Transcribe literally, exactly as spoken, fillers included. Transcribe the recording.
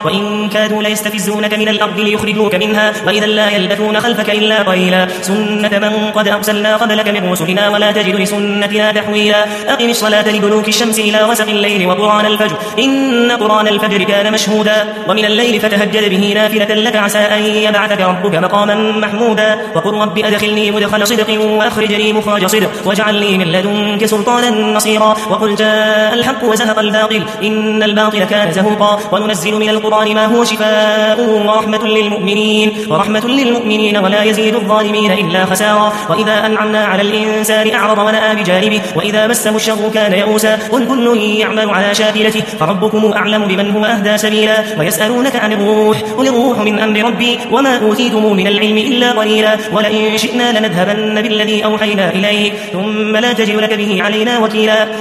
وإن كادوا ليستفزونك من الأرض ليخرجوك منها وإذا لا يلبثون خلفك إلا قليلا سنة من قد أرسلنا قبلك من رسلنا ولا تجد لسنتنا تحويلا أقم الصلاة لدلوك الشمس إلى غسق الليل وقرآن الفجر إن قرآن الفجر كان مشهودا ومن الليل فتهجد به نافلة لك عسى أن يبعثك ربك مقاما محمودا وقل رب أدخلني مدخل صدق وأخرجني مخرج صدق واجعل لي من لدنك سلطانا نصيرا وقل جاء الحق وزهق الباطل إن الباطل كان زهوقا وننزل من القرآن ما هو شفاء ورحمة للمؤمنين ورحمة للمؤمنين ولا يزيد الظالمين إلا خسارا وإذا أنعمنا على الإنسان أعرض ونأى بجانبه وإذا مسه الشر كان يئوسا قل كل يعمل على شاكلته فربكم أعلم بمن هو أهدى سبيلا ويسألونك عن الروح قل الروح من أمر ربي وما أوتيتم من العلم إلا قليلا ولئن شئنا لنذهبن بالذي أوحينا إليك ثم لا تجد لك به علينا وكيلا